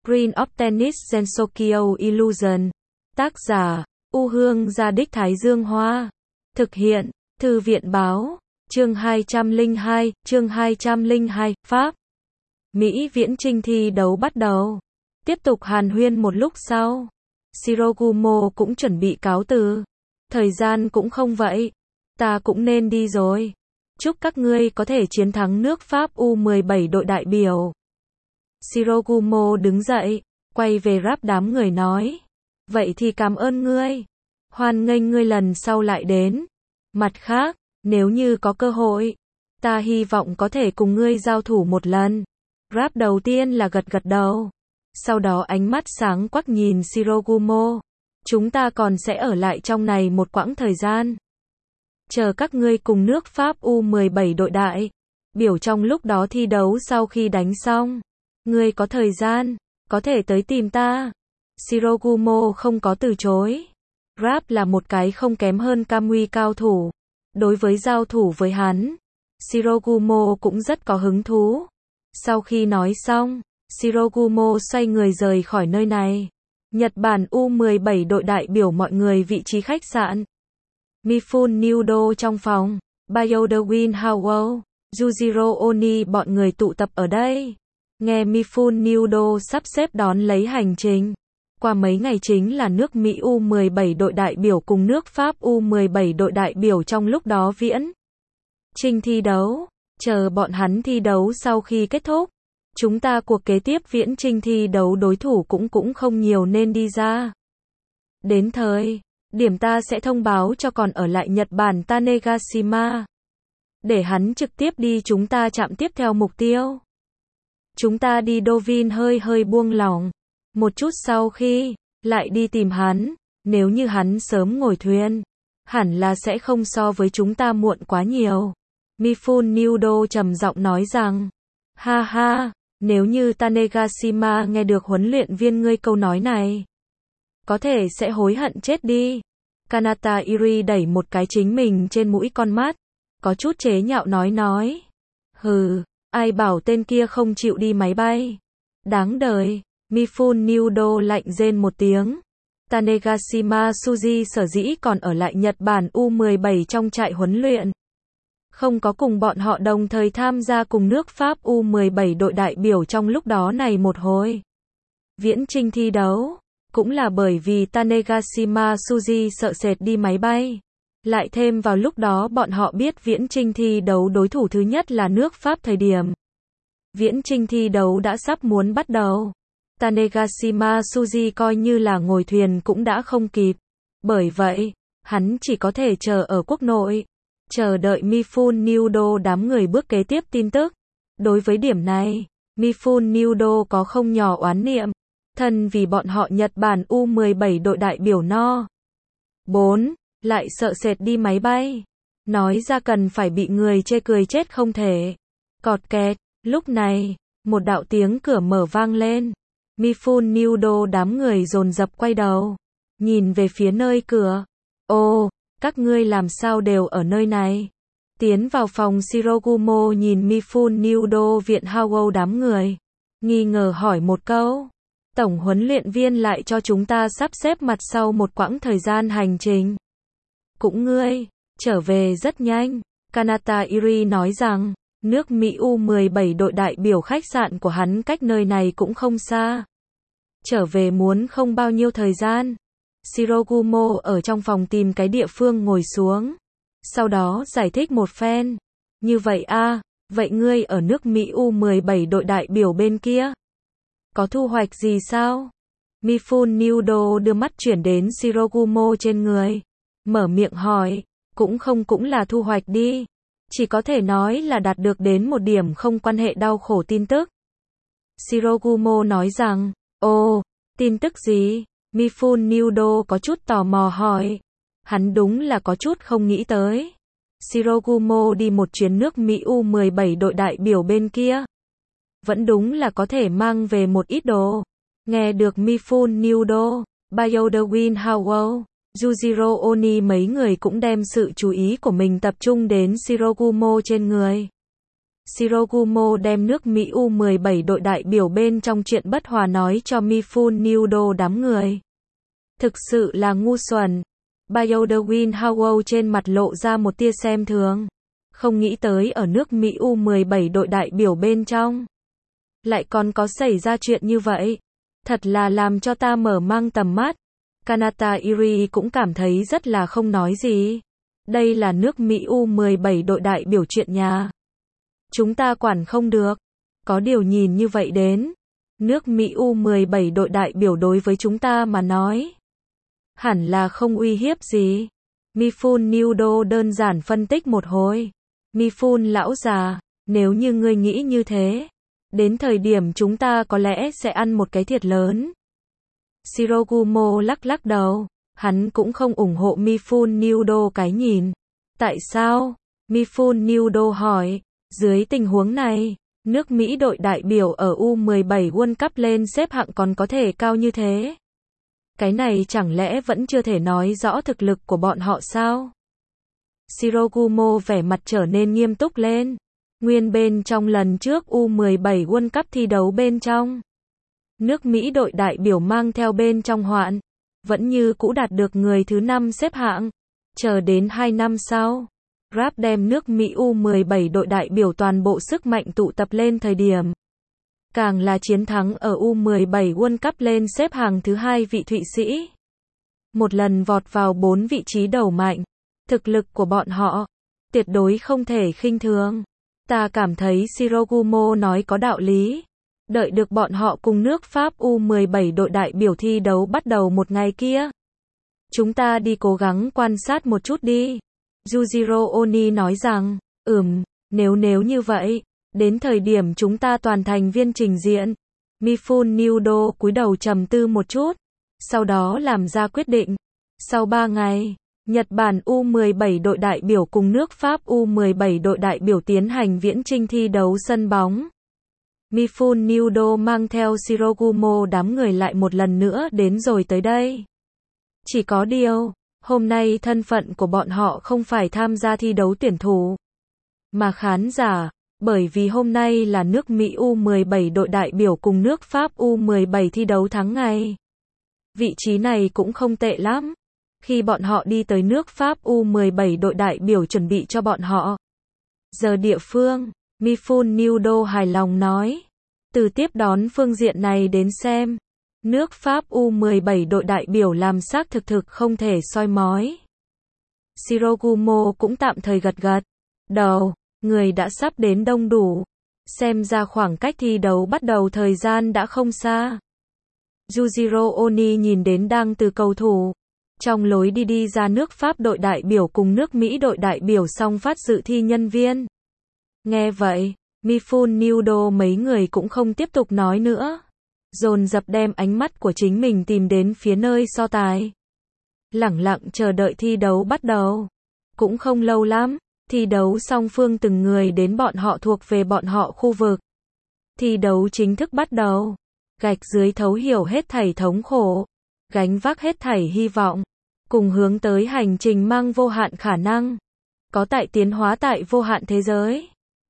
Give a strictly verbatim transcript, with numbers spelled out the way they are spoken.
Green of Tennis Gensokyo Illusion. Tác giả, U Hương Gia Đích Thái Dương Hoa. Thực hiện, Thư viện Báo. Chương hai trăm lẻ hai, chương hai trăm lẻ hai, Pháp. Mỹ Viễn Chinh thi đấu bắt đầu. Tiếp tục hàn huyên một lúc sau. Shirogumo cũng chuẩn bị cáo từ. Thời gian cũng không vậy. Ta cũng nên đi rồi. Chúc các ngươi có thể chiến thắng nước Pháp U mười bảy đội đại biểu. Shirogumo đứng dậy, quay về ráp đám người nói. Vậy thì cảm ơn ngươi. Hoan nghênh ngươi lần sau lại đến. Mặt khác, nếu như có cơ hội, ta hy vọng có thể cùng ngươi giao thủ một lần. Ráp đầu tiên là gật gật đầu. Sau đó ánh mắt sáng quắc nhìn Shirogumo. Chúng ta còn sẽ ở lại trong này một quãng thời gian. Chờ các ngươi cùng nước Pháp U mười bảy đội đại biểu trong lúc đó thi đấu sau khi đánh xong. Ngươi có thời gian, có thể tới tìm ta. Shirogumo không có từ chối. Rap là một cái không kém hơn Kamui cao thủ. Đối với giao thủ với hắn, Shirogumo cũng rất có hứng thú. Sau khi nói xong, Shirogumo xoay người rời khỏi nơi này. Nhật Bản U mười bảy đội đại biểu mọi người vị trí khách sạn. Mifune Nudo trong phòng. Bayodawin Howell, Yujiro Oni bọn người tụ tập ở đây. Nghe Mifune Nudo sắp xếp đón lấy hành trình. Qua mấy ngày chính là nước Mỹ U mười bảy đội đại biểu cùng nước Pháp U mười bảy đội đại biểu trong lúc đó viễn chinh thi đấu. Chờ bọn hắn thi đấu sau khi kết thúc. Chúng ta cuộc kế tiếp viễn chinh thi đấu đối thủ cũng cũng không nhiều nên đi ra. Đến thời điểm ta sẽ thông báo cho còn ở lại Nhật Bản Tanegashima. Để hắn trực tiếp đi chúng ta chạm tiếp theo mục tiêu. Chúng ta đi Dovin hơi hơi buông lỏng. Một chút sau khi lại đi tìm hắn, nếu như hắn sớm ngồi thuyền, hẳn là sẽ không so với chúng ta muộn quá nhiều. Mifune Nudo trầm giọng nói rằng, ha ha, nếu như Tanegashima nghe được huấn luyện viên ngươi câu nói này, có thể sẽ hối hận chết đi. Kanata Iri đẩy một cái chính mình trên mũi con mắt, có chút chế nhạo nói nói. Hừ, ai bảo tên kia không chịu đi máy bay. Đáng đời. Mifune Nudo lạnh rên một tiếng. Tanegashima Suji sở dĩ còn ở lại Nhật Bản U mười bảy trong trại huấn luyện. Không có cùng bọn họ đồng thời tham gia cùng nước Pháp U mười bảy đội đại biểu trong lúc đó này một hồi viễn chinh thi đấu. Cũng là bởi vì Tanegashima Suji sợ sệt đi máy bay. Lại thêm vào lúc đó bọn họ biết viễn chinh thi đấu đối thủ thứ nhất là nước Pháp thời điểm. Viễn chinh thi đấu đã sắp muốn bắt đầu. Tanegashima Suji coi như là ngồi thuyền cũng đã không kịp. Bởi vậy, hắn chỉ có thể chờ ở quốc nội. Chờ đợi Mifune Nudo đám người bước kế tiếp tin tức. Đối với điểm này, Mifune Nudo có không nhỏ oán niệm. Thân vì bọn họ Nhật Bản U mười bảy đội đại biểu no. bốn. Lại sợ sệt đi máy bay. Nói ra cần phải bị người chê cười chết không thể. Cọt kẹt, lúc này, một đạo tiếng cửa mở vang lên. Mifune Nudo đám người dồn dập quay đầu. Nhìn về phía nơi cửa. Ô, các ngươi làm sao đều ở nơi này? Tiến vào phòng Shirogumo nhìn Mifune Nudo viện Howell đám người. Nghi ngờ hỏi một câu. Tổng huấn luyện viên lại cho chúng ta sắp xếp mặt sau một quãng thời gian hành trình. Cũng ngươi, trở về rất nhanh. Kanata Iri nói rằng, nước Mỹ U mười bảy đội đại biểu khách sạn của hắn cách nơi này cũng không xa. Trở về muốn không bao nhiêu thời gian. Shirogumo ở trong phòng tìm cái địa phương ngồi xuống. Sau đó giải thích một phen. Như vậy a, vậy ngươi ở nước Mỹ U mười bảy đội đại biểu bên kia. Có thu hoạch gì sao? Mifune Nudo đưa mắt chuyển đến Shirogumo trên người. Mở miệng hỏi, cũng không cũng là thu hoạch đi. Chỉ có thể nói là đạt được đến một điểm không quan hệ đau khổ tin tức. Shirogumo nói rằng, ồ, tin tức gì? Mifune Nudo có chút tò mò hỏi. Hắn đúng là có chút không nghĩ tới. Shirogumo đi một chuyến nước Mỹ U mười bảy đội đại biểu bên kia. Vẫn đúng là có thể mang về một ít đồ. Nghe được Mifune Nudo, Bayodawin Howell, Yujiro Oni mấy người cũng đem sự chú ý của mình tập trung đến Shirogumo trên người. Shirogumo đem nước Mỹ U mười bảy đội đại biểu bên trong chuyện bất hòa nói cho Mifune Nudo đám người. Thực sự là ngu xuẩn. Baldwin Howell trên mặt lộ ra một tia xem thường. Không nghĩ tới ở nước Mỹ U mười bảy đội đại biểu bên trong lại còn có xảy ra chuyện như vậy. Thật là làm cho ta mở mang tầm mắt. Kanata Iri cũng cảm thấy rất là không nói gì. Đây là nước Mỹ U mười bảy đội đại biểu chuyện nhà. Chúng ta quản không được. Có điều nhìn như vậy đến. Nước Mỹ U mười bảy đội đại biểu đối với chúng ta mà nói. Hẳn là không uy hiếp gì. Mifune Nudo đơn giản phân tích một hồi. Mifune lão già, nếu như ngươi nghĩ như thế. Đến thời điểm chúng ta có lẽ sẽ ăn một cái thiệt lớn. Shirogumo lắc lắc đầu. Hắn cũng không ủng hộ Mifune Nudo cái nhìn. Tại sao? Mifune Nudo hỏi. Dưới tình huống này, nước Mỹ đội đại biểu ở U mười bảy World Cup lên xếp hạng còn có thể cao như thế. Cái này chẳng lẽ vẫn chưa thể nói rõ thực lực của bọn họ sao? Shirogumo vẻ mặt trở nên nghiêm túc lên. Nguyên bên trong lần trước U mười bảy World Cup thi đấu bên trong. Nước Mỹ đội đại biểu mang theo bên trong hoạn. Vẫn như cũ đạt được người thứ năm xếp hạng. Chờ đến hai năm sau. Rap đem nước Mỹ U mười bảy đội đại biểu toàn bộ sức mạnh tụ tập lên thời điểm. Càng là chiến thắng ở U mười bảy World Cup lên xếp hàng thứ hai vị Thụy Sĩ. Một lần vọt vào bốn vị trí đầu mạnh. Thực lực của bọn họ, tuyệt đối không thể khinh thường. Ta cảm thấy Shirogumo nói có đạo lý. Đợi được bọn họ cùng nước Pháp U mười bảy đội đại biểu thi đấu bắt đầu một ngày kia. Chúng ta đi cố gắng quan sát một chút đi. Yujiro Oni nói rằng, ừm, nếu nếu như vậy, đến thời điểm chúng ta toàn thành viên trình diện. Mifune Nudo cúi đầu trầm tư một chút, sau đó làm ra quyết định. Sau ba ngày, Nhật Bản U mười bảy đội đại biểu cùng nước Pháp U mười bảy đội đại biểu tiến hành viễn chinh thi đấu sân bóng. Mifune Nudo mang theo Shirogumo đám người lại một lần nữa đến rồi tới đây. Chỉ có điều, hôm nay thân phận của bọn họ không phải tham gia thi đấu tuyển thủ, mà khán giả, bởi vì hôm nay là nước Mỹ U mười bảy đội đại biểu cùng nước Pháp U mười bảy thi đấu thắng ngày. Vị trí này cũng không tệ lắm. Khi bọn họ đi tới nước Pháp U mười bảy đội đại biểu chuẩn bị cho bọn họ. Giờ địa phương, Mifune Nudo hài lòng nói. Từ tiếp đón phương diện này đến xem. Nước Pháp U mười bảy đội đại biểu làm xác thực thực không thể soi mói. Shirogumo cũng tạm thời gật gật đầu, người đã sắp đến đông đủ. Xem ra khoảng cách thi đấu bắt đầu thời gian đã không xa. Yujiro Oni nhìn đến đang từ cầu thủ. Trong lối đi đi ra nước Pháp đội đại biểu cùng nước Mỹ đội đại biểu song phát dự thi nhân viên. Nghe vậy, Mifune Nudo mấy người cũng không tiếp tục nói nữa. Dồn dập đem ánh mắt của chính mình tìm đến phía nơi so tài. Lẳng lặng chờ đợi thi đấu bắt đầu. Cũng không lâu lắm, thi đấu song phương từng người đến bọn họ thuộc về bọn họ khu vực. Thi đấu chính thức bắt đầu. Gạch dưới thấu hiểu hết thảy thống khổ. Gánh vác hết thảy hy vọng. Cùng hướng tới hành trình mang vô hạn khả năng. Có tại tiến hóa tại vô hạn thế giới.